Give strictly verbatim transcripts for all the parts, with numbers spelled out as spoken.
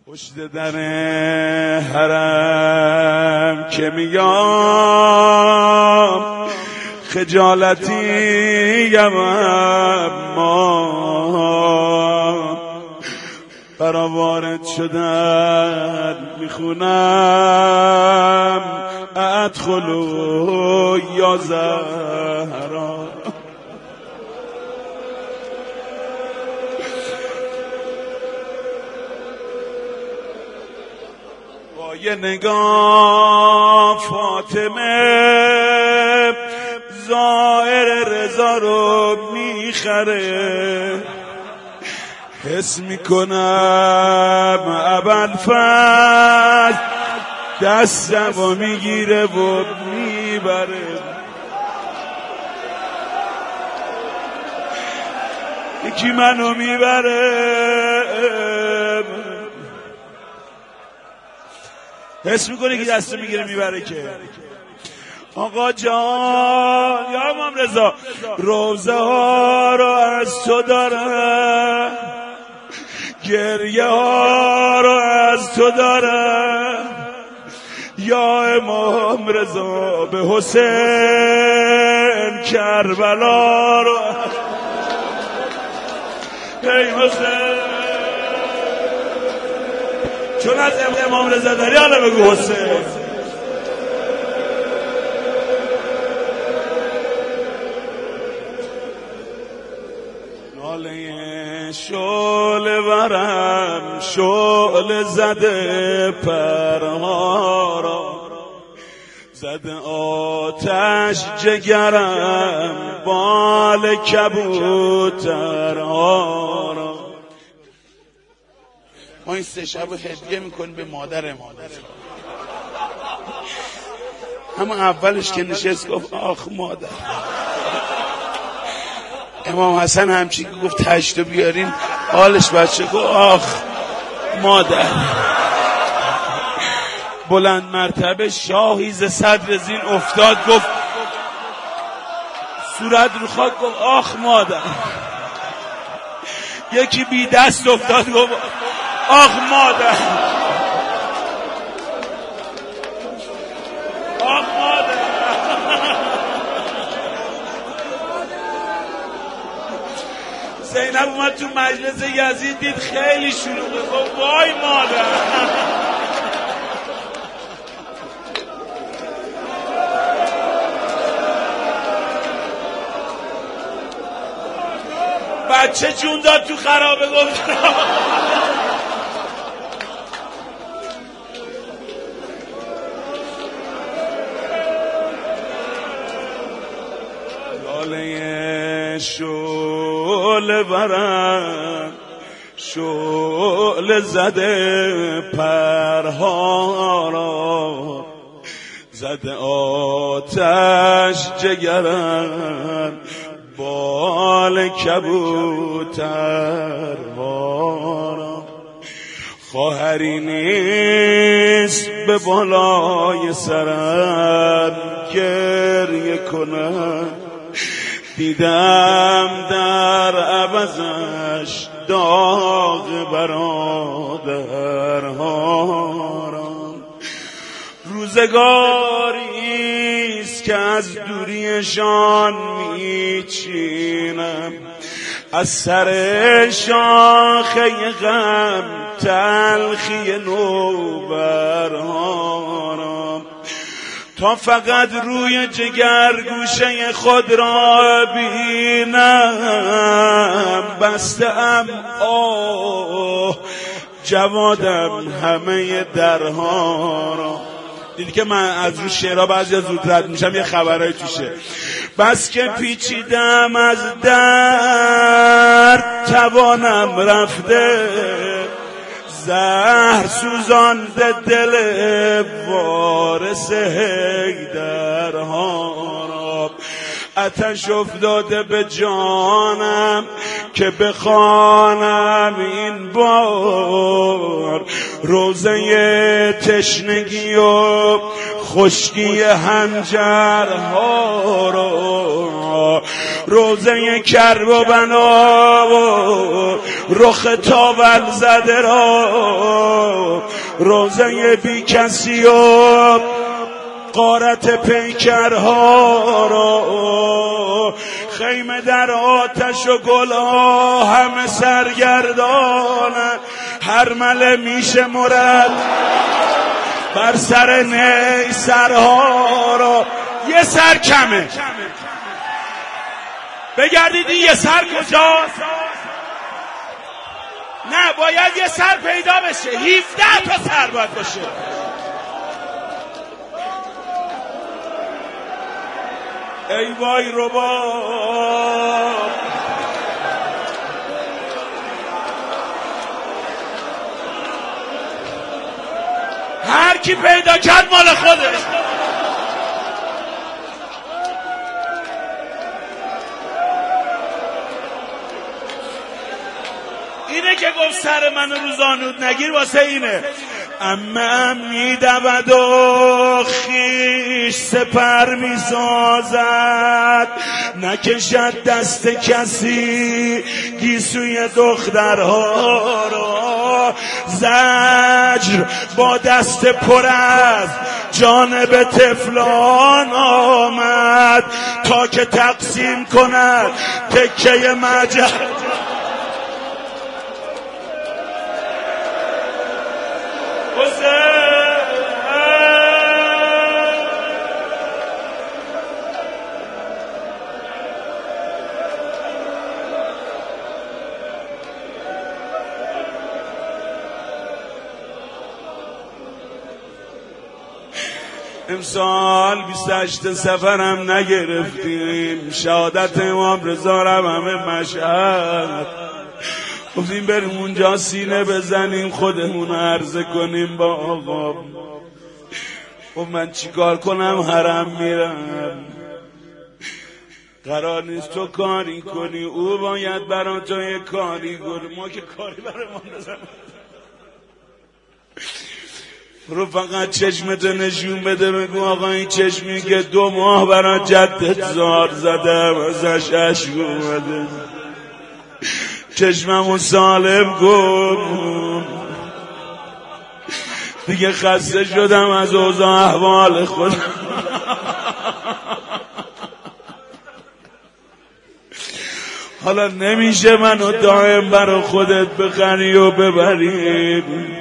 پشت در حرم که میام خجالتی اما برا وارد شدن میخونم ادخلوا یا زهرا. با یه نگاه فاطمه ظاهر رضا رو میخره، حس میکنم ابوالفضل دستم و میگیره و میبره. یکی منو میبره، حس میکنه که دستم میگیره میبره که آقا جان یا امام رضا روزه ها رو از تو داره، گریه ها رو از تو داره، یا امام رضا به حسین کربلا رو. ای حسین چون از امام رضا داری حالا بگو حسین. شعله ورم شعله زده پرها را، زده آتش جگرم بال کبوترها را. ما این سه شب رو هدیه میکنیم به مادر مادر. اما اولش که نشست گفت آخ مادر. امام حسن همچی که گفت تشتو بیارین حالش بچه گفت آخ مادر. بلند مرتبه شاهی ز صدر زین افتاد، گفت صورت رو خاک، گفت آخ مادر. یکی بی دست افتاد گفت آخ مادر. آخ مادر. زینب اومد تو مجلس یزید دید خیلی شلوغه، گفت وای مادر. بچه جون داد تو خرابه، گفت لاله شعله برم شعله زده پرها را، زده آتش جگرم بال کبوترها را. خواهری نیست به بالای سرم گریه کنم، دیدم در عوضش داغ برادرها را. روزگاریست که از دوریشان میچینم، از سر شاخه غم تلخی نوبرها را، تا فقط روی جگر گوشه خود را بینم. بسته‌ام آه جوادم همه درها را. دیدی که من از رو شعرها بعضی از زود رد میشم، یه خبرهای توشه. بس که پیچیدم از درد توانم رفته، زهر سوزانده دل وارث حیدرها را. آتش افتاده به جانم که بخوانم این بار روزه تشنگی و خشکی هنجرها را، روزه کرب و بنا و رخ تاول زده را، روزه بی کسی و غارت پیکرها را، خیمه در آتش و گلها همه سرگردان، هر مله میشه مرد بر سر نی سرها را. یه سر کمه، بگردید این یه سر کجاست؟ نه، باید یه سر پیدا بشه، هفده تا سر باید باشه. ای وای رباب، هر کی پیدا کرد مال خودش. اینه که گفت سر من روزانود نگیر، واسه اینه. امه میدود و خیش سپر میسازد، نکشد دست کسی گیسوی دخترها را. زجر با دست پر از جانب طفلان آمد، تا که تقسیم کند تکه مجد. امسال بیست و هشت سفرم نگرفتیم، شهادت امام رضا رم همه مشهد، گفتیم بریم اونجا سینه بزنیم خودمون عرضه کنیم با آقا. و من چیکار کنم؟ حرم میرم، قرار نیست تو کاری کنی، او باید برای تو یه کاری کنی، ما که کاری برای ما نزنم. رو فقط چشمتو نشون بده، بگو آقا این چشمی که دو ماه برای جدت زار زدم ازش عشق اومده، چشممو سالم کن، دیگه خسته شدم از اوضاع احوال خودم. حالا نمیشه منو دائم برا خودت بخری و ببری،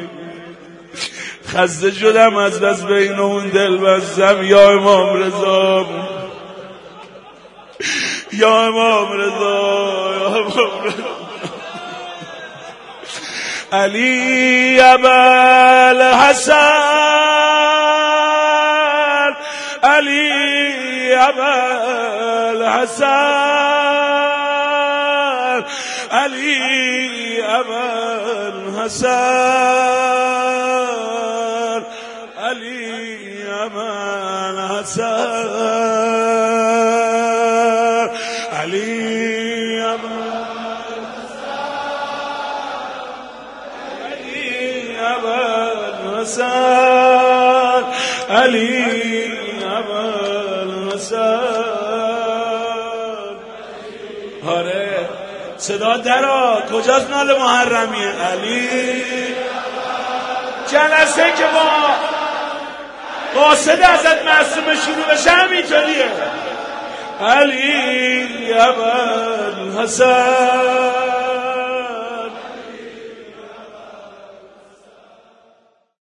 خسته شدم از دست بین اون دل بستم. یا امام رضا، یا امام رضا، یا امام رضا. علی ابوالحسن، علی ابوالحسن، علی ابوالحسن، علی ابوالحسن، علی ابوالحسن، علی ابوالحسن. آره صدا درا، کجاست نال محرمیه؟ علی جلسه که با قاصد حضرت معصومه شروع بشه همینطوریه. علی ابوالحسن